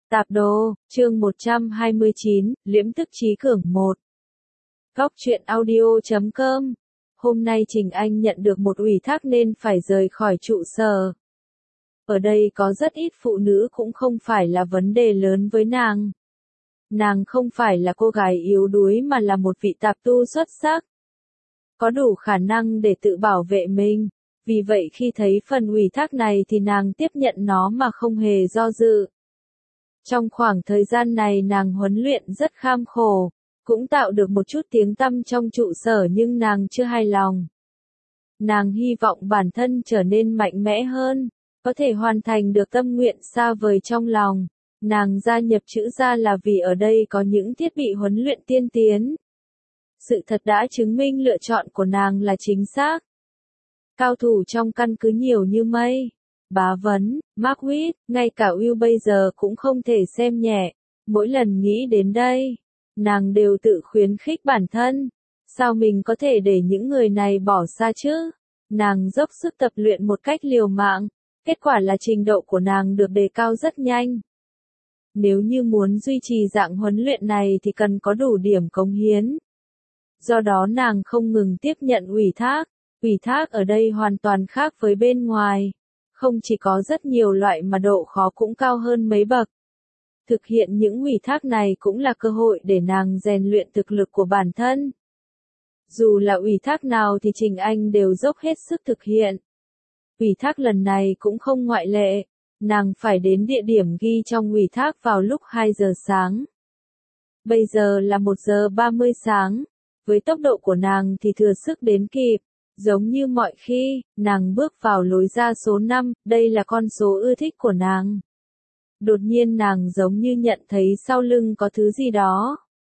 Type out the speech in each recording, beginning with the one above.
Tạp đồ, chương 129, Liễm tức trí cường 1. Góc truyện audio.com. Hôm nay Trình Anh nhận được một ủy thác nên phải rời khỏi trụ sở. Ở đây có rất ít phụ nữ cũng không phải là vấn đề lớn với nàng. Nàng không phải là cô gái yếu đuối mà là một vị tạp tu xuất sắc. Có đủ khả năng để tự bảo vệ mình. Vì vậy khi thấy phần ủy thác này thì nàng tiếp nhận nó mà không hề do dự. Trong khoảng thời gian này nàng huấn luyện rất kham khổ, cũng tạo được một chút tiếng tăm trong trụ sở nhưng nàng chưa hài lòng. Nàng hy vọng bản thân trở nên mạnh mẽ hơn, có thể hoàn thành được tâm nguyện xa vời trong lòng. Nàng gia nhập chữ gia là vì ở đây có những thiết bị huấn luyện tiên tiến. Sự thật đã chứng minh lựa chọn của nàng là chính xác. Cao thủ trong căn cứ nhiều như mây. Bá Vấn, Marquis, ngay cả Will bây giờ cũng không thể xem nhẹ. Mỗi lần nghĩ đến đây, nàng đều tự khuyến khích bản thân. Sao mình có thể để những người này bỏ xa chứ? Nàng dốc sức tập luyện một cách liều mạng. Kết quả là trình độ của nàng được đề cao rất nhanh. Nếu như muốn duy trì dạng huấn luyện này thì cần có đủ điểm cống hiến. Do đó nàng không ngừng tiếp nhận ủy thác. Ủy thác ở đây hoàn toàn khác với bên ngoài. Không chỉ có rất nhiều loại mà độ khó cũng cao hơn mấy bậc. Thực hiện những ủy thác này cũng là cơ hội để nàng rèn luyện thực lực của bản thân. Dù là ủy thác nào thì Trình Anh đều dốc hết sức thực hiện. Ủy thác lần này cũng không ngoại lệ. Nàng phải đến địa điểm ghi trong ủy thác vào lúc 2 giờ sáng. Bây giờ là 1 giờ 30 sáng. Với tốc độ của nàng thì thừa sức đến kịp. Giống như mọi khi, nàng bước vào lối ra số 5, đây là con số ưa thích của nàng. Đột nhiên nàng giống như nhận thấy sau lưng có thứ gì đó.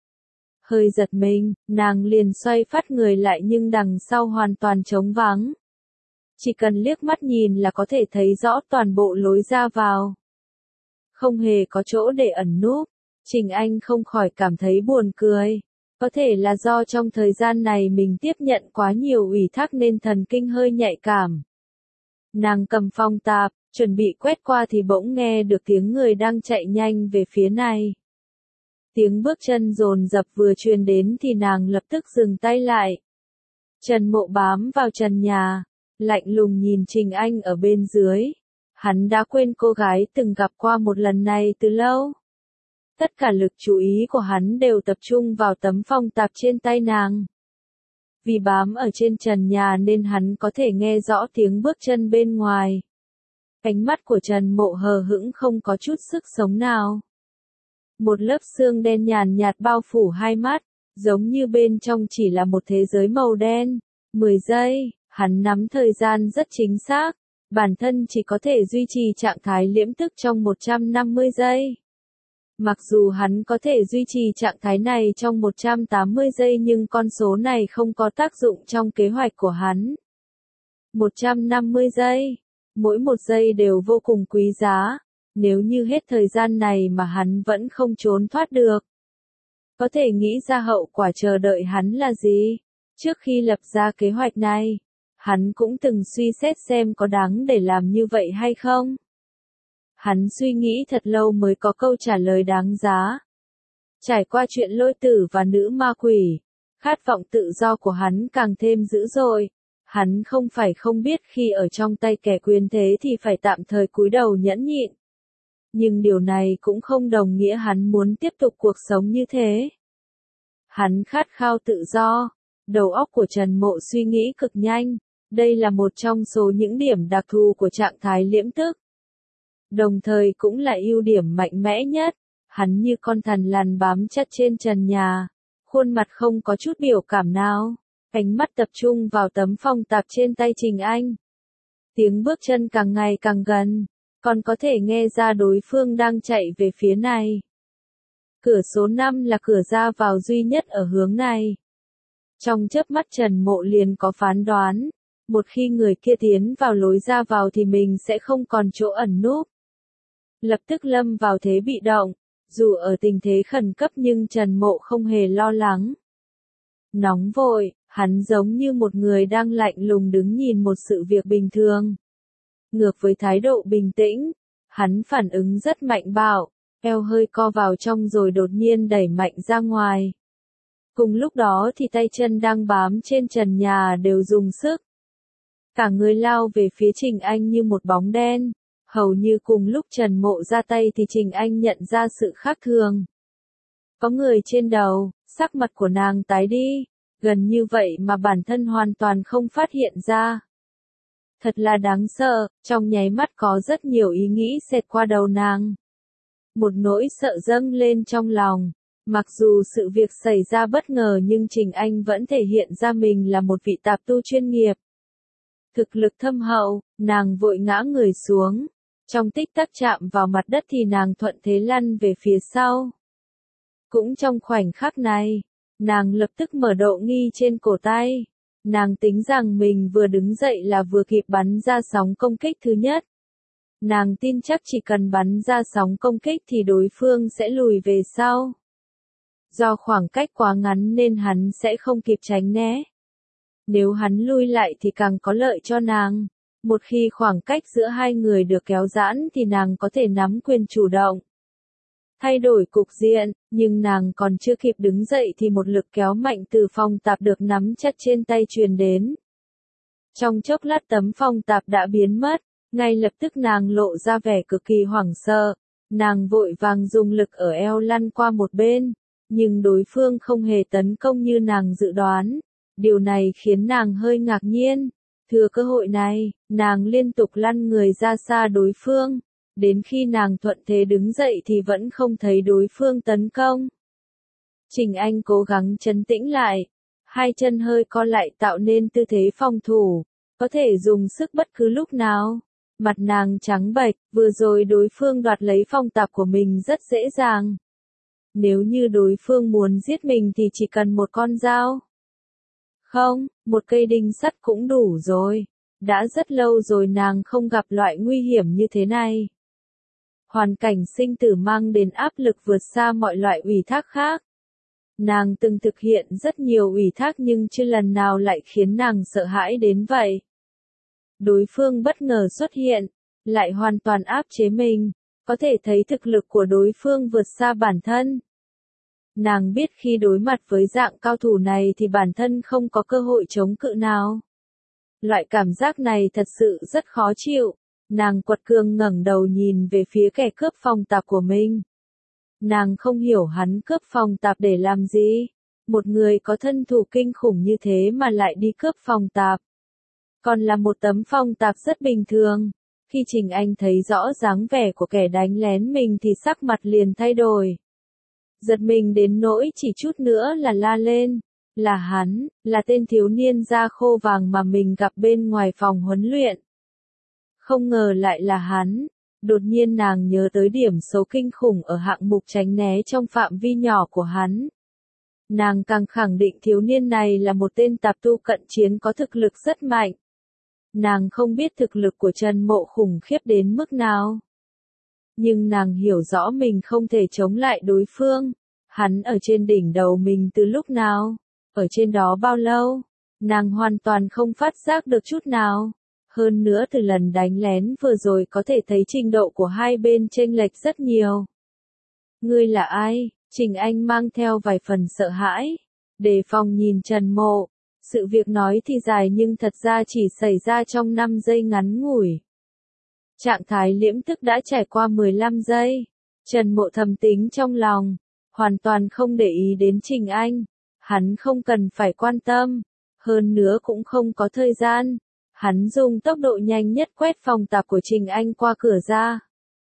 Hơi giật mình, nàng liền xoay phát người lại nhưng đằng sau hoàn toàn trống vắng. Chỉ cần liếc mắt nhìn là có thể thấy rõ toàn bộ lối ra vào. Không hề có chỗ để ẩn núp, Trình Anh không khỏi cảm thấy buồn cười. Có thể là do trong thời gian này mình tiếp nhận quá nhiều ủy thác nên thần kinh hơi nhạy cảm. Nàng cầm phong tạp, chuẩn bị quét qua thì bỗng nghe được tiếng người đang chạy nhanh về phía này. Tiếng bước chân dồn dập vừa truyền đến thì nàng lập tức dừng tay lại. Trần Mộ bám vào trần nhà, lạnh lùng nhìn Trình Anh ở bên dưới. Hắn đã quên cô gái từng gặp qua một lần này từ lâu. Tất cả lực chú ý của hắn đều tập trung vào tấm phong tạp trên tay nàng. Vì bám ở trên trần nhà nên hắn có thể nghe rõ tiếng bước chân bên ngoài. Ánh mắt của Trần Mộ hờ hững không có chút sức sống nào. Một lớp sương đen nhàn nhạt bao phủ hai mắt, giống như bên trong chỉ là một thế giới màu đen. 10 giây, hắn nắm thời gian rất chính xác. Bản thân chỉ có thể duy trì trạng thái liễm tức trong 150 giây. Mặc dù hắn có thể duy trì trạng thái này trong 180 giây nhưng con số này không có tác dụng trong kế hoạch của hắn. 150 giây. Mỗi một giây đều vô cùng quý giá. Nếu như hết thời gian này mà hắn vẫn không trốn thoát được. Có thể nghĩ ra hậu quả chờ đợi hắn là gì? Trước khi lập ra kế hoạch này, hắn cũng từng suy xét xem có đáng để làm như vậy hay không. Hắn suy nghĩ thật lâu mới có câu trả lời đáng giá. Trải qua chuyện Lôi Tử và nữ ma quỷ, khát vọng tự do của hắn càng thêm dữ dội. Hắn không phải không biết khi ở trong tay kẻ quyền thế thì phải tạm thời cúi đầu nhẫn nhịn. Nhưng điều này cũng không đồng nghĩa hắn muốn tiếp tục cuộc sống như thế. Hắn khát khao tự do. Đầu óc của Trần Mộ suy nghĩ cực nhanh. Đây là một trong số những điểm đặc thù của trạng thái liễm tức. Đồng thời cũng là ưu điểm mạnh mẽ nhất. Hắn như con thằn lằn bám chặt trên trần nhà. Khuôn mặt không có chút biểu cảm nào. Ánh mắt tập trung vào tấm phong tạp trên tay Trình Anh. Tiếng bước chân càng ngày càng gần. Còn có thể nghe ra đối phương đang chạy về phía này. Cửa số 5 là cửa ra vào duy nhất ở hướng này. Trong chớp mắt Trần Mộ liền có phán đoán. Một khi người kia tiến vào lối ra vào thì mình sẽ không còn chỗ ẩn núp. Lập tức lâm vào thế bị động. Dù ở tình thế khẩn cấp nhưng Trần Mộ không hề lo lắng. Nóng vội, hắn giống như một người đang lạnh lùng đứng nhìn một sự việc bình thường. Ngược với thái độ bình tĩnh, hắn phản ứng rất mạnh bạo. eo hơi co vào trong rồi đột nhiên đẩy mạnh ra ngoài. Cùng lúc đó thì tay chân đang bám trên trần nhà đều dùng sức. Cả người lao về phía Trình Anh như một bóng đen. Hầu như cùng lúc Trần Mộ ra tay thì Trình Anh nhận ra sự khác thường. Có người trên đầu, sắc mặt của nàng tái đi, gần như vậy mà bản thân hoàn toàn không phát hiện ra. Thật là đáng sợ, trong nháy mắt có rất nhiều ý nghĩ xẹt qua đầu nàng. Một nỗi sợ dâng lên trong lòng. Mặc dù sự việc xảy ra bất ngờ nhưng Trình Anh vẫn thể hiện ra mình là một vị tạp tu chuyên nghiệp. Thực lực thâm hậu, nàng vội ngã người xuống. Trong tích tắc chạm vào mặt đất thì nàng thuận thế lăn về phía sau. Cũng trong khoảnh khắc này, nàng lập tức mở độ nghi trên cổ tay. Nàng tính rằng mình vừa đứng dậy là vừa kịp bắn ra sóng công kích thứ nhất. Nàng tin chắc chỉ cần bắn ra sóng công kích thì đối phương sẽ lùi về sau. Do khoảng cách quá ngắn nên hắn sẽ không kịp tránh né. Nếu hắn lui lại thì càng có lợi cho nàng. Một khi khoảng cách giữa hai người được kéo giãn thì nàng có thể nắm quyền chủ động. Thay đổi cục diện, nhưng nàng còn chưa kịp đứng dậy thì một lực kéo mạnh từ phong tạp được nắm chặt trên tay truyền đến. Trong chốc lát tấm phong tạp đã biến mất, ngay lập tức nàng lộ ra vẻ cực kỳ hoảng sợ. Nàng vội vàng dùng lực ở eo lăn qua một bên, nhưng đối phương không hề tấn công như nàng dự đoán. Điều này khiến nàng hơi ngạc nhiên. Thừa cơ hội này, nàng liên tục lăn người ra xa đối phương. Đến khi nàng thuận thế đứng dậy thì vẫn không thấy đối phương tấn công. Trình Anh cố gắng trấn tĩnh lại. Hai chân hơi co lại tạo nên tư thế phòng thủ. Có thể dùng sức bất cứ lúc nào. Mặt nàng trắng bệch, vừa rồi đối phương đoạt lấy phong tạp của mình rất dễ dàng. Nếu như đối phương muốn giết mình thì chỉ cần một con dao. Không, một cây đinh sắt cũng đủ rồi. Đã rất lâu rồi nàng không gặp loại nguy hiểm như thế này. Hoàn cảnh sinh tử mang đến áp lực vượt xa mọi loại ủy thác khác. Nàng từng thực hiện rất nhiều ủy thác nhưng chưa lần nào lại khiến nàng sợ hãi đến vậy. Đối phương bất ngờ xuất hiện, lại hoàn toàn áp chế mình, có thể thấy thực lực của đối phương vượt xa bản thân. Nàng biết khi đối mặt với dạng cao thủ này thì bản thân không có cơ hội chống cự nào. Loại cảm giác này thật sự rất khó chịu. Nàng quật cường ngẩng đầu nhìn về phía kẻ cướp phong tạp của mình. Nàng không hiểu hắn cướp phong tạp để làm gì. Một người có thân thủ kinh khủng như thế mà lại đi cướp phong tạp. Còn là một tấm phong tạp rất bình thường. Khi Trình Anh thấy rõ dáng vẻ của kẻ đánh lén mình thì sắc mặt liền thay đổi. Giật mình đến nỗi chỉ chút nữa là la lên. Là hắn, là tên thiếu niên da khô vàng mà mình gặp bên ngoài phòng huấn luyện. Không ngờ lại là hắn. Đột nhiên nàng nhớ tới điểm số kinh khủng ở hạng mục tránh né trong phạm vi nhỏ của hắn. Nàng càng khẳng định thiếu niên này là một tên tạp tu cận chiến có thực lực rất mạnh. Nàng không biết thực lực của Trần Mộ khủng khiếp đến mức nào. Nhưng nàng hiểu rõ mình không thể chống lại đối phương. Hắn ở trên đỉnh đầu mình từ lúc nào? Ở trên đó bao lâu? Nàng hoàn toàn không phát giác được chút nào. Hơn nữa từ lần đánh lén vừa rồi có thể thấy trình độ của hai bên chênh lệch rất nhiều. Ngươi là ai? Trình Anh mang theo vài phần sợ hãi. Đề phòng nhìn Trần Mộ. Sự việc nói thì dài nhưng thật ra chỉ xảy ra trong 5 giây ngắn ngủi. Trạng thái liễm tức đã trải qua 15 giây. Trần Mộ thầm tính trong lòng. Hoàn toàn không để ý đến Trình Anh. Hắn không cần phải quan tâm. Hơn nữa cũng không có thời gian. Hắn dùng tốc độ nhanh nhất quét phòng tạp của Trình Anh qua cửa ra.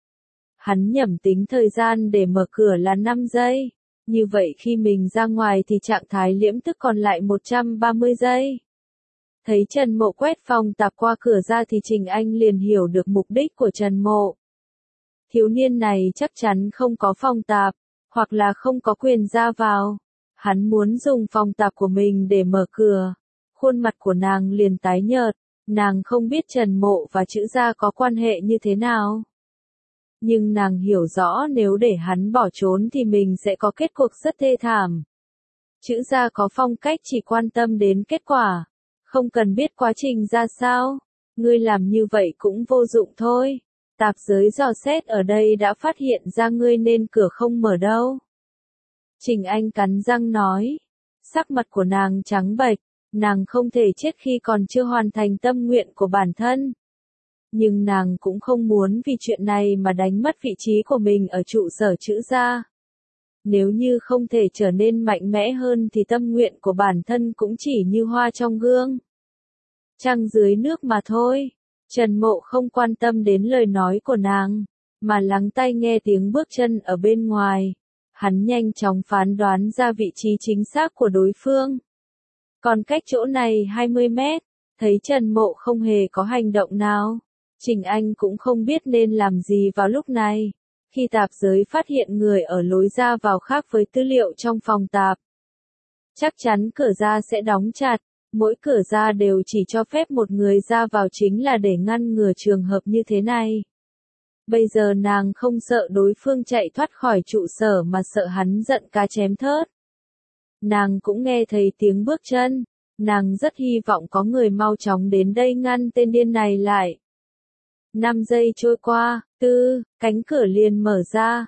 Hắn nhẩm tính thời gian để mở cửa là 5 giây. Như vậy khi mình ra ngoài thì trạng thái liễm tức còn lại 130 giây. Thấy Trần Mộ quét phòng tạp qua cửa ra thì Trình Anh liền hiểu được mục đích của Trần Mộ. Thiếu niên này chắc chắn không có phòng tạp, hoặc là không có quyền ra vào. Hắn muốn dùng phòng tạp của mình để mở cửa. Khuôn mặt của nàng liền tái nhợt. Nàng không biết Trần Mộ và chữ gia có quan hệ như thế nào. Nhưng nàng hiểu rõ nếu để hắn bỏ trốn thì mình sẽ có kết cục rất thê thảm. Chữ gia có phong cách chỉ quan tâm đến kết quả. Không cần biết quá trình ra sao. Ngươi làm như vậy cũng vô dụng thôi. Tạp giới dò xét ở đây đã phát hiện ra ngươi nên cửa không mở đâu. Trình Anh cắn răng nói. Sắc mặt của nàng trắng bệch, nàng không thể chết khi còn chưa hoàn thành tâm nguyện của bản thân. Nhưng nàng cũng không muốn vì chuyện này mà đánh mất vị trí của mình ở trụ sở Trữ gia. Nếu như không thể trở nên mạnh mẽ hơn thì tâm nguyện của bản thân cũng chỉ như hoa trong gương. Trăng dưới nước mà thôi. Trần Mộ không quan tâm đến lời nói của nàng, mà lắng tai nghe tiếng bước chân ở bên ngoài. Hắn nhanh chóng phán đoán ra vị trí chính xác của đối phương. Còn cách chỗ này 20 mét, thấy Trần Mộ không hề có hành động nào. Trình Anh cũng không biết nên làm gì vào lúc này. Khi tạp giới phát hiện người ở lối ra vào khác với tư liệu trong phòng tạp. Chắc chắn cửa ra sẽ đóng chặt, mỗi cửa ra đều chỉ cho phép một người ra vào chính là để ngăn ngừa trường hợp như thế này. Bây giờ nàng không sợ đối phương chạy thoát khỏi trụ sở mà sợ hắn giận cá chém thớt. Nàng cũng nghe thấy tiếng bước chân, nàng rất hy vọng có người mau chóng đến đây ngăn tên điên này lại. 5 giây trôi qua, cánh cửa liền mở ra.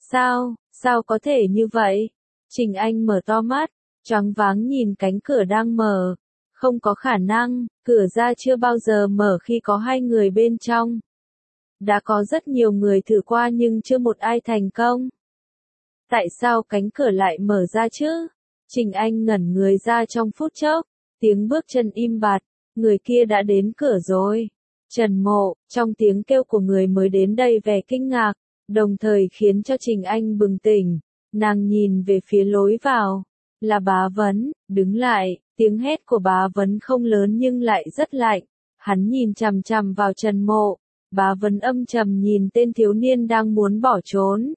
Sao có thể như vậy? Trình Anh mở to mắt, choáng váng nhìn cánh cửa đang mở. Không có khả năng, cửa ra chưa bao giờ mở khi có 2 người bên trong. Đã có rất nhiều người thử qua nhưng chưa một ai thành công. Tại sao cánh cửa lại mở ra chứ? Trình Anh ngẩn người ra trong phút chốc, tiếng bước chân im bặt, người kia đã đến cửa rồi. Trần Mộ, trong tiếng kêu của người mới đến đây vẻ kinh ngạc, đồng thời khiến cho Trình Anh bừng tỉnh. Nàng nhìn về phía lối vào, là Bá Vấn, đứng lại, tiếng hét của Bá Vấn không lớn nhưng lại rất lạnh. Hắn nhìn chằm chằm vào Trần Mộ, Bá Vấn âm trầm nhìn tên thiếu niên đang muốn bỏ trốn.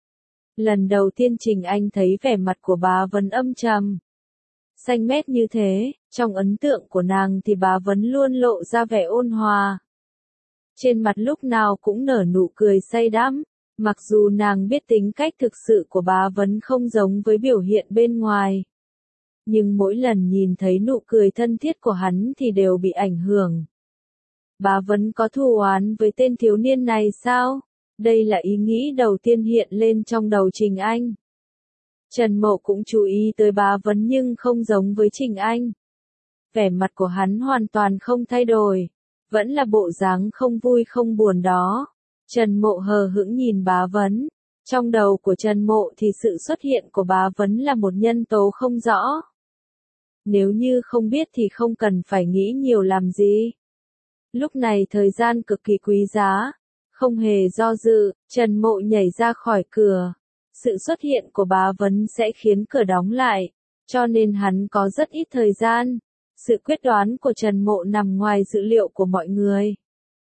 Lần đầu tiên Trình Anh thấy vẻ mặt của Bá Vấn âm trầm, xanh mét như thế, trong ấn tượng của nàng thì Bá Vấn luôn lộ ra vẻ ôn hòa. Trên mặt lúc nào cũng nở nụ cười say đắm, mặc dù nàng biết tính cách thực sự của Bá Vấn không giống với biểu hiện bên ngoài. Nhưng mỗi lần nhìn thấy nụ cười thân thiết của hắn thì đều bị ảnh hưởng. Bá Vấn có thù oán với tên thiếu niên này sao? Đây là ý nghĩ đầu tiên hiện lên trong đầu Trình Anh. Trần Mộ cũng chú ý tới Bá Vấn nhưng không giống với Trình Anh. Vẻ mặt của hắn hoàn toàn không thay đổi, vẫn là bộ dáng không vui không buồn đó. Trần Mộ hờ hững nhìn Bá Vấn. Trong đầu của Trần Mộ thì sự xuất hiện của Bá Vấn là một nhân tố không rõ. Nếu như không biết thì không cần phải nghĩ nhiều làm gì. Lúc này thời gian cực kỳ quý giá. Không hề do dự, Trần Mộ nhảy ra khỏi cửa. Sự xuất hiện của Bá Vấn sẽ khiến cửa đóng lại, cho nên hắn có rất ít thời gian. Sự quyết đoán của Trần Mộ nằm ngoài dự liệu của mọi người.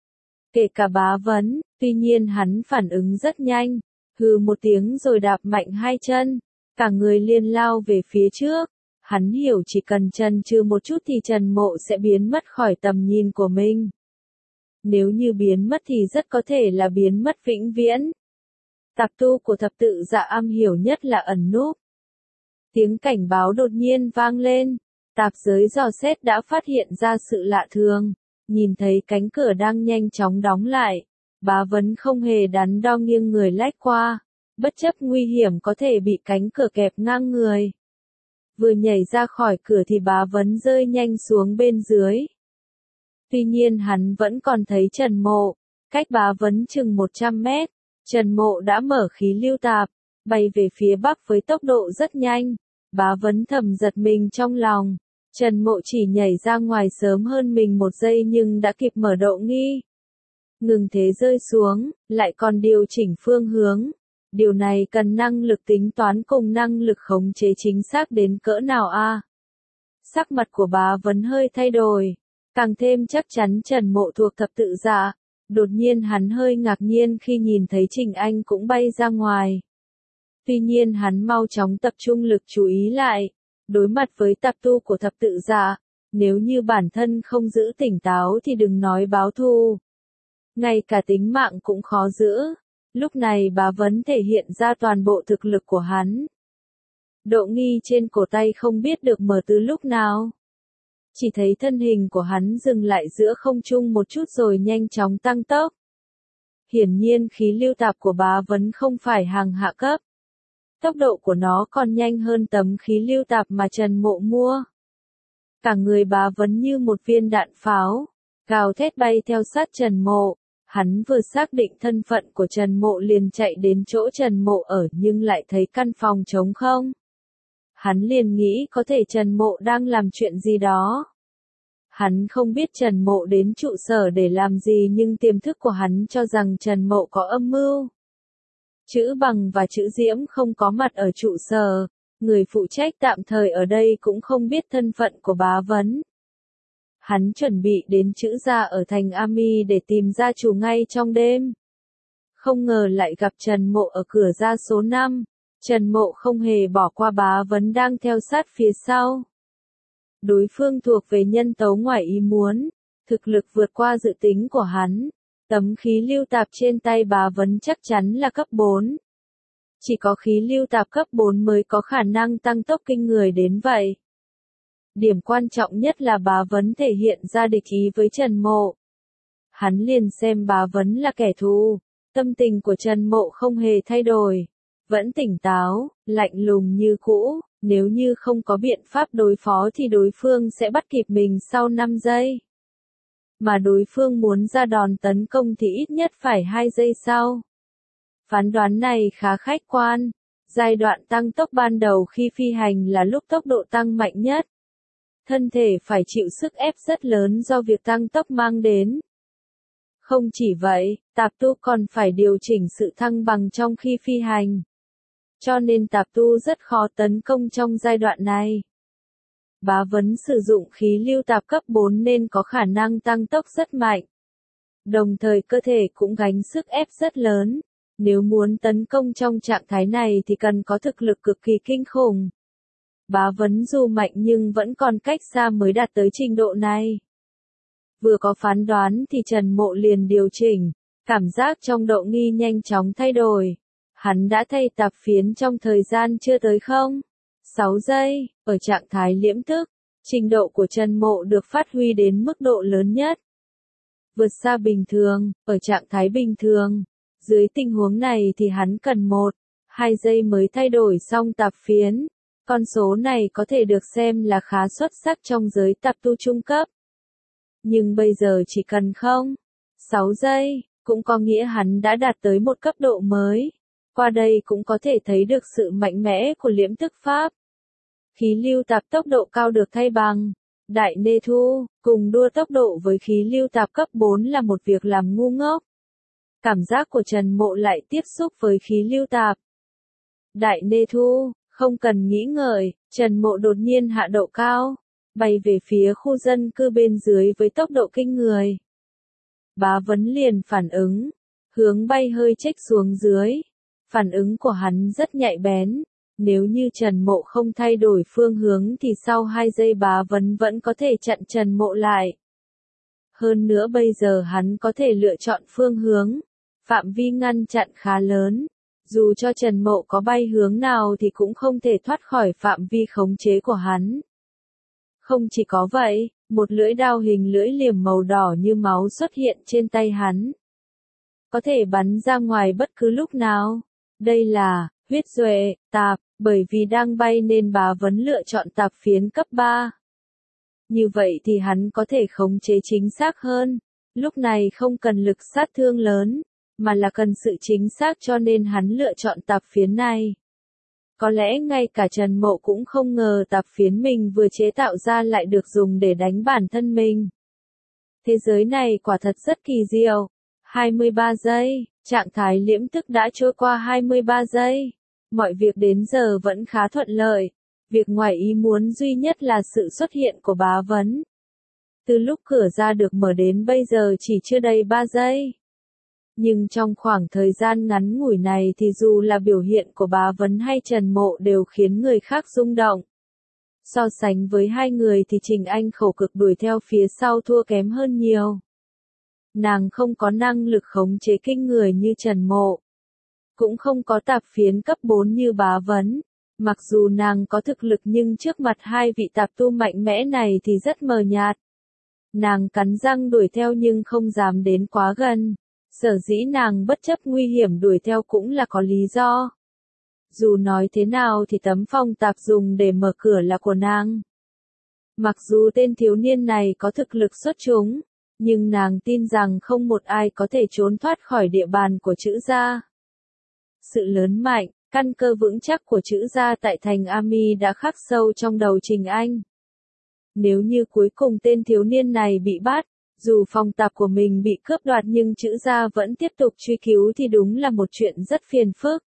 Kể cả Bá Vấn, tuy nhiên hắn phản ứng rất nhanh, hừ một tiếng rồi đạp mạnh 2 chân, cả người liền lao về phía trước. Hắn hiểu chỉ cần chần chừ một chút thì Trần Mộ sẽ biến mất khỏi tầm nhìn của mình. Nếu như biến mất thì rất có thể là biến mất vĩnh viễn. Tạp tu của thập tự dạ am hiểu nhất là ẩn núp. Tiếng cảnh báo đột nhiên vang lên. Tạp giới dò xét đã phát hiện ra sự lạ thường. Nhìn thấy cánh cửa đang nhanh chóng đóng lại. Bá Vấn không hề đắn đo nghiêng người lách qua. Bất chấp nguy hiểm có thể bị cánh cửa kẹp ngang người. Vừa nhảy ra khỏi cửa thì Bá Vấn rơi nhanh xuống bên dưới. Tuy nhiên hắn vẫn còn thấy Trần Mộ. Cách Bá Vấn chừng 100 mét. Trần Mộ đã mở khí lưu tạp, bay về phía bắc với tốc độ rất nhanh. Bá Vấn thầm giật mình trong lòng. Trần Mộ chỉ nhảy ra ngoài sớm hơn mình 1 giây nhưng đã kịp mở độ nghi. Ngừng thế rơi xuống, lại còn điều chỉnh phương hướng. Điều này cần năng lực tính toán cùng năng lực khống chế chính xác đến cỡ nào a? Sắc mặt của Bá Vấn hơi thay đổi, càng thêm chắc chắn Trần Mộ thuộc thập tự dạ. Đột nhiên hắn hơi ngạc nhiên khi nhìn thấy Trình Anh cũng bay ra ngoài. Tuy nhiên hắn mau chóng tập trung lực chú ý lại. Đối mặt với tạp tu của thập tự dạ, nếu như bản thân không giữ tỉnh táo thì đừng nói báo thù. Ngay cả tính mạng cũng khó giữ. Lúc này Bá Vấn thể hiện ra toàn bộ thực lực của hắn. Độ nghi trên cổ tay không biết được mở từ lúc nào. Chỉ thấy thân hình của hắn dừng lại giữa không trung một chút rồi nhanh chóng tăng tốc. Hiển nhiên khí lưu tạp của bá vấn không phải hàng hạ cấp. Tốc độ của nó còn nhanh hơn tấm khí lưu tạp mà Trần Mộ mua. Cả người bá vấn như một viên đạn pháo, gào thét bay theo sát Trần Mộ. Hắn vừa xác định thân phận của Trần Mộ liền chạy đến chỗ Trần Mộ ở nhưng lại thấy căn phòng trống không. Hắn liền nghĩ có thể Trần Mộ đang làm chuyện gì đó. Hắn không biết Trần Mộ đến trụ sở để làm gì nhưng tiềm thức của hắn cho rằng Trần Mộ có âm mưu. Chữ Bằng và chữ Diễm không có mặt ở trụ sở, người phụ trách tạm thời ở đây cũng không biết thân phận của bá vấn. Hắn chuẩn bị đến chữ gia ở thành Ami để tìm gia chủ ngay trong đêm. Không ngờ lại gặp Trần Mộ ở cửa gia số 5. Trần Mộ không hề bỏ qua bá vấn đang theo sát phía sau. Đối phương thuộc về nhân tố ngoài ý muốn, thực lực vượt qua dự tính của hắn. Tấm khí lưu tạp trên tay bá vấn chắc chắn là cấp 4. Chỉ có khí lưu tạp cấp 4 mới có khả năng tăng tốc kinh người đến vậy. Điểm quan trọng nhất là bá vấn thể hiện ra địch ý với Trần Mộ. Hắn liền xem bá vấn là kẻ thù. Tâm tình của Trần Mộ không hề thay đổi. Vẫn tỉnh táo, lạnh lùng như cũ. Nếu như không có biện pháp đối phó thì đối phương sẽ bắt kịp mình sau 5 giây. Mà đối phương muốn ra đòn tấn công thì ít nhất phải 2 giây sau. Phán đoán này khá khách quan. Giai đoạn tăng tốc ban đầu khi phi hành là lúc tốc độ tăng mạnh nhất. Thân thể phải chịu sức ép rất lớn do việc tăng tốc mang đến. Không chỉ vậy, tạp tu còn phải điều chỉnh sự thăng bằng trong khi phi hành. Cho nên tạp tu rất khó tấn công trong giai đoạn này. Bá vấn sử dụng khí lưu tạp cấp 4 nên có khả năng tăng tốc rất mạnh. Đồng thời cơ thể cũng gánh sức ép rất lớn. Nếu muốn tấn công trong trạng thái này thì cần có thực lực cực kỳ kinh khủng. Bá vấn dù mạnh nhưng vẫn còn cách xa mới đạt tới trình độ này. Vừa có phán đoán thì Trần Mộ liền điều chỉnh, cảm giác trong độ nghi nhanh chóng thay đổi. Hắn đã thay tạp phiến trong thời gian chưa tới 6 giây, ở trạng thái liễm tức, trình độ của Trần Mộ được phát huy đến mức độ lớn nhất. Vượt xa bình thường, ở trạng thái bình thường, dưới tình huống này thì hắn cần 1-2 giây mới thay đổi xong tạp phiến. Con số này có thể được xem là khá xuất sắc trong giới tạp tu trung cấp. Nhưng bây giờ chỉ cần 6 giây, cũng có nghĩa hắn đã đạt tới một cấp độ mới. Qua đây cũng có thể thấy được sự mạnh mẽ của liễm tức pháp. Khí lưu tạp tốc độ cao được thay bằng Đại Nê Thu, cùng đua tốc độ với khí lưu tạp cấp 4 là một việc làm ngu ngốc. Cảm giác của Trần Mộ lại tiếp xúc với khí lưu tạp. Đại Nê Thu, không cần nghĩ ngợi, Trần Mộ đột nhiên hạ độ cao, bay về phía khu dân cư bên dưới với tốc độ kinh người. Bá vấn liền phản ứng, hướng bay hơi chếch xuống dưới. Phản ứng của hắn rất nhạy bén. Nếu như Trần Mộ không thay đổi phương hướng thì sau 2 giây bá vấn vẫn có thể chặn Trần Mộ lại. Hơn nữa bây giờ hắn có thể lựa chọn phương hướng. Phạm vi ngăn chặn khá lớn. Dù cho Trần Mộ có bay hướng nào thì cũng không thể thoát khỏi phạm vi khống chế của hắn. Không chỉ có vậy, một lưỡi đao hình lưỡi liềm màu đỏ như máu xuất hiện trên tay hắn. Có thể bắn ra ngoài bất cứ lúc nào. Đây là huyết duệ tạp, bởi vì đang bay nên bá vấn lựa chọn tạp phiến cấp 3. Như vậy thì hắn có thể khống chế chính xác hơn. Lúc này không cần lực sát thương lớn, mà là cần sự chính xác cho nên hắn lựa chọn tạp phiến này. Có lẽ ngay cả Trần Mộ cũng không ngờ tạp phiến mình vừa chế tạo ra lại được dùng để đánh bản thân mình. Thế giới này quả thật rất kỳ diệu. 23 giây, trạng thái liễm tức đã trôi qua 23 giây. Mọi việc đến giờ vẫn khá thuận lợi. Việc ngoài ý muốn duy nhất là sự xuất hiện của bá vấn. Từ lúc cửa ra được mở đến bây giờ chỉ chưa đầy 3 giây. Nhưng trong khoảng thời gian ngắn ngủi này thì dù là biểu hiện của bá vấn hay Trần Mộ đều khiến người khác rung động. So sánh với hai người thì Trình Anh khổ cực đuổi theo phía sau thua kém hơn nhiều. Nàng không có năng lực khống chế kinh người như Trần Mộ. Cũng không có tạp phiến cấp 4 như bá vấn. Mặc dù nàng có thực lực nhưng trước mặt hai vị tạp tu mạnh mẽ này thì rất mờ nhạt. Nàng cắn răng đuổi theo nhưng không dám đến quá gần. Sở dĩ nàng bất chấp nguy hiểm đuổi theo cũng là có lý do. Dù nói thế nào thì tấm phong tạp dùng để mở cửa là của nàng. Mặc dù tên thiếu niên này có thực lực xuất chúng, nhưng nàng tin rằng không một ai có thể trốn thoát khỏi địa bàn của Trữ gia. Sự lớn mạnh, căn cơ vững chắc của Trữ gia tại thành Ami đã khắc sâu trong đầu Trình Anh. Nếu như cuối cùng tên thiếu niên này bị bắt, dù phong tạp của mình bị cướp đoạt nhưng Trữ gia vẫn tiếp tục truy cứu thì đúng là một chuyện rất phiền phức.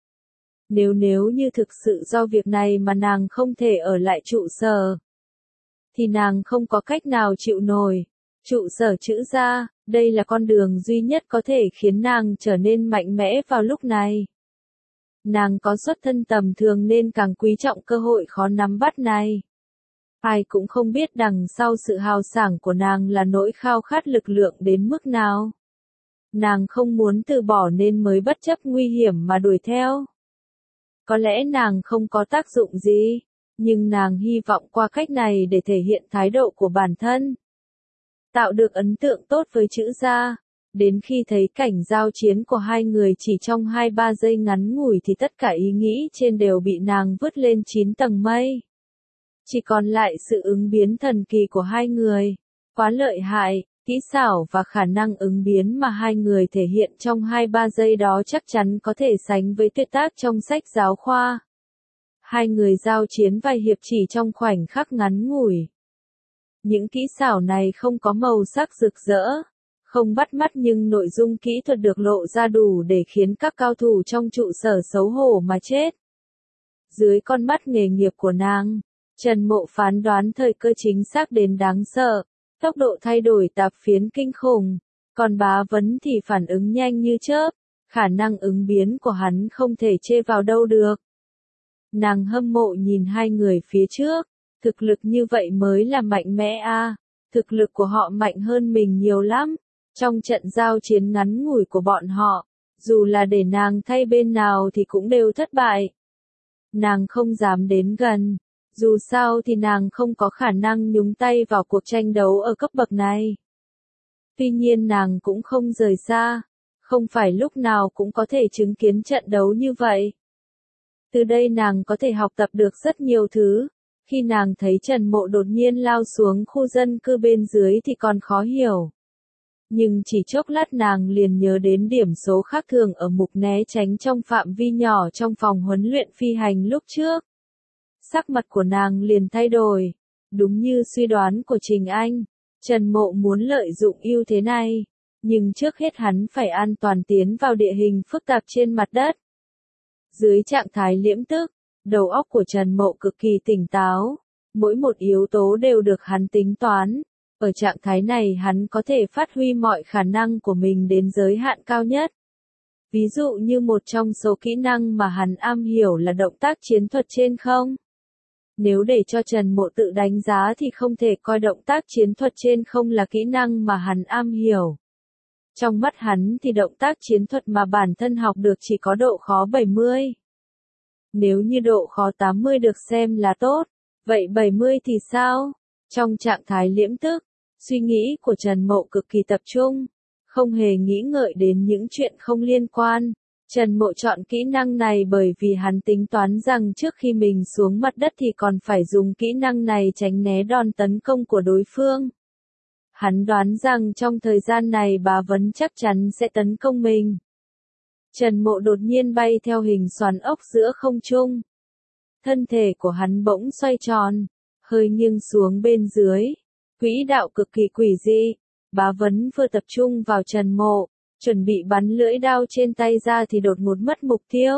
Nếu như thực sự do việc này mà nàng không thể ở lại trụ sở, thì nàng không có cách nào chịu nổi. Trụ sở Trữ gia, đây là con đường duy nhất có thể khiến nàng trở nên mạnh mẽ vào lúc này. Nàng có xuất thân tầm thường nên càng quý trọng cơ hội khó nắm bắt này. Ai cũng không biết đằng sau sự hào sảng của nàng là nỗi khao khát lực lượng đến mức nào. Nàng không muốn từ bỏ nên mới bất chấp nguy hiểm mà đuổi theo. Có lẽ nàng không có tác dụng gì, nhưng nàng hy vọng qua cách này để thể hiện thái độ của bản thân. Tạo được ấn tượng tốt với Trữ gia. Đến khi thấy cảnh giao chiến của hai người chỉ trong 2-3 giây ngắn ngủi thì tất cả ý nghĩ trên đều bị nàng vứt lên 9 tầng mây. Chỉ còn lại sự ứng biến thần kỳ của hai người. Quá lợi hại, kỹ xảo và khả năng ứng biến mà hai người thể hiện trong 2-3 giây đó chắc chắn có thể sánh với tuyệt tác trong sách giáo khoa. Hai người giao chiến vài hiệp chỉ trong khoảnh khắc ngắn ngủi. Những kỹ xảo này không có màu sắc rực rỡ, không bắt mắt nhưng nội dung kỹ thuật được lộ ra đủ để khiến các cao thủ trong trụ sở xấu hổ mà chết. Dưới con mắt nghề nghiệp của nàng, Trần Mộ phán đoán thời cơ chính xác đến đáng sợ, tốc độ thay đổi tạp phiến kinh khủng, còn Bá Vấn thì phản ứng nhanh như chớp, khả năng ứng biến của hắn không thể chê vào đâu được. Nàng hâm mộ nhìn hai người phía trước, thực lực như vậy mới là mạnh mẽ a, thực lực của họ mạnh hơn mình nhiều lắm. Trong trận giao chiến ngắn ngủi của bọn họ, dù là để nàng thay bên nào thì cũng đều thất bại. Nàng không dám đến gần, dù sao thì nàng không có khả năng nhúng tay vào cuộc tranh đấu ở cấp bậc này. Tuy nhiên nàng cũng không rời xa, không phải lúc nào cũng có thể chứng kiến trận đấu như vậy. Từ đây nàng có thể học tập được rất nhiều thứ. Khi nàng thấy Trần Mộ đột nhiên lao xuống khu dân cư bên dưới thì còn khó hiểu. Nhưng chỉ chốc lát nàng liền nhớ đến điểm số khác thường ở mục né tránh trong phạm vi nhỏ trong phòng huấn luyện phi hành lúc trước. Sắc mặt của nàng liền thay đổi. Đúng như suy đoán của Trình Anh, Trần Mộ muốn lợi dụng ưu thế này. Nhưng trước hết hắn phải an toàn tiến vào địa hình phức tạp trên mặt đất. Dưới trạng thái liễm tức, đầu óc của Trần Mộ cực kỳ tỉnh táo. Mỗi một yếu tố đều được hắn tính toán. Ở trạng thái này hắn có thể phát huy mọi khả năng của mình đến giới hạn cao nhất. Ví dụ như một trong số kỹ năng mà hắn am hiểu là động tác chiến thuật trên không. Nếu để cho Trần Mộ tự đánh giá thì không thể coi động tác chiến thuật trên không là kỹ năng mà hắn am hiểu. Trong mắt hắn thì động tác chiến thuật mà bản thân học được chỉ có độ khó 70. Nếu như độ khó 80 được xem là tốt, vậy 70 thì sao? Trong trạng thái liễm tức, suy nghĩ của Trần Mộ cực kỳ tập trung, không hề nghĩ ngợi đến những chuyện không liên quan. Trần Mộ chọn kỹ năng này bởi vì hắn tính toán rằng trước khi mình xuống mặt đất thì còn phải dùng kỹ năng này tránh né đòn tấn công của đối phương. Hắn đoán rằng trong thời gian này Bá Vấn chắc chắn sẽ tấn công mình. Trần Mộ đột nhiên bay theo hình xoắn ốc giữa không trung. Thân thể của hắn bỗng xoay tròn, hơi nghiêng xuống bên dưới. Quỹ đạo cực kỳ quỷ dị. Bá Vấn vừa tập trung vào Trần Mộ, chuẩn bị bắn lưỡi đao trên tay ra thì đột ngột mất mục tiêu.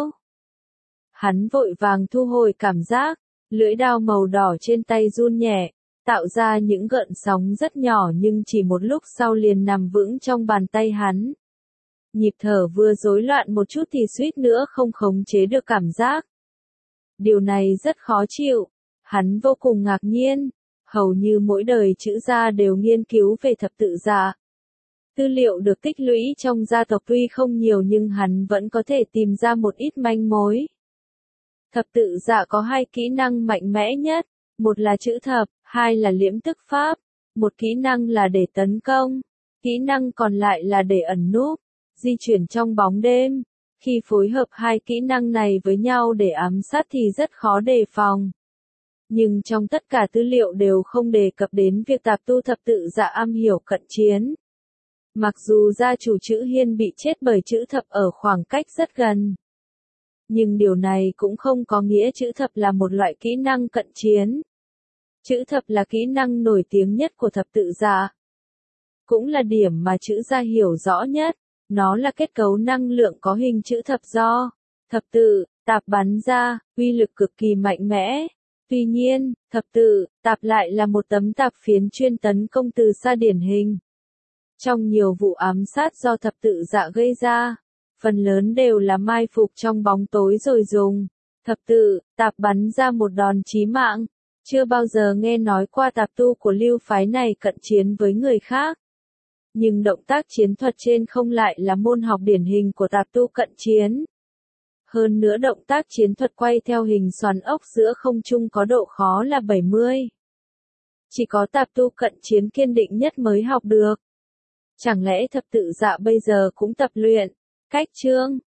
Hắn vội vàng thu hồi cảm giác, lưỡi đao màu đỏ trên tay run nhẹ, tạo ra những gợn sóng rất nhỏ nhưng chỉ một lúc sau liền nằm vững trong bàn tay hắn. Nhịp thở vừa rối loạn một chút thì suýt nữa không khống chế được cảm giác. Điều này rất khó chịu, hắn vô cùng ngạc nhiên, hầu như mỗi đời Trữ gia đều nghiên cứu về thập tự giá. Tư liệu được tích lũy trong gia tộc tuy không nhiều nhưng hắn vẫn có thể tìm ra một ít manh mối. Thập tự giá có hai kỹ năng mạnh mẽ nhất, một là chữ thập, hai là liễm tức pháp, một kỹ năng là để tấn công, kỹ năng còn lại là để ẩn núp. di chuyển trong bóng đêm. Khi phối hợp hai kỹ năng này với nhau để ám sát thì rất khó đề phòng. Nhưng trong tất cả tư liệu đều không đề cập đến việc tạp tu thập tự dạ am hiểu cận chiến. Mặc dù gia chủ chữ Hiên bị chết bởi chữ thập ở khoảng cách rất gần. Nhưng điều này cũng không có nghĩa chữ thập là một loại kỹ năng cận chiến. Chữ thập là kỹ năng nổi tiếng nhất của thập tự dạ. Cũng là điểm mà chữ gia hiểu rõ nhất. Nó là kết cấu năng lượng có hình chữ thập do thập tự, tạp bắn ra, uy lực cực kỳ mạnh mẽ. Tuy nhiên, thập tự, tạp lại là một tấm tạp phiến chuyên tấn công từ xa điển hình. Trong nhiều vụ ám sát do thập tự dạ gây ra, phần lớn đều là mai phục trong bóng tối rồi dùng thập tự, tạp bắn ra một đòn chí mạng. Chưa bao giờ nghe nói qua tạp tu của lưu phái này cận chiến với người khác. Nhưng động tác chiến thuật trên không lại là môn học điển hình của tạp tu cận chiến. Hơn nữa động tác chiến thuật quay theo hình xoắn ốc giữa không trung có độ khó là 70. Chỉ có tạp tu cận chiến kiên định nhất mới học được. Chẳng lẽ thập tự dạ bây giờ cũng tập luyện? Cách chương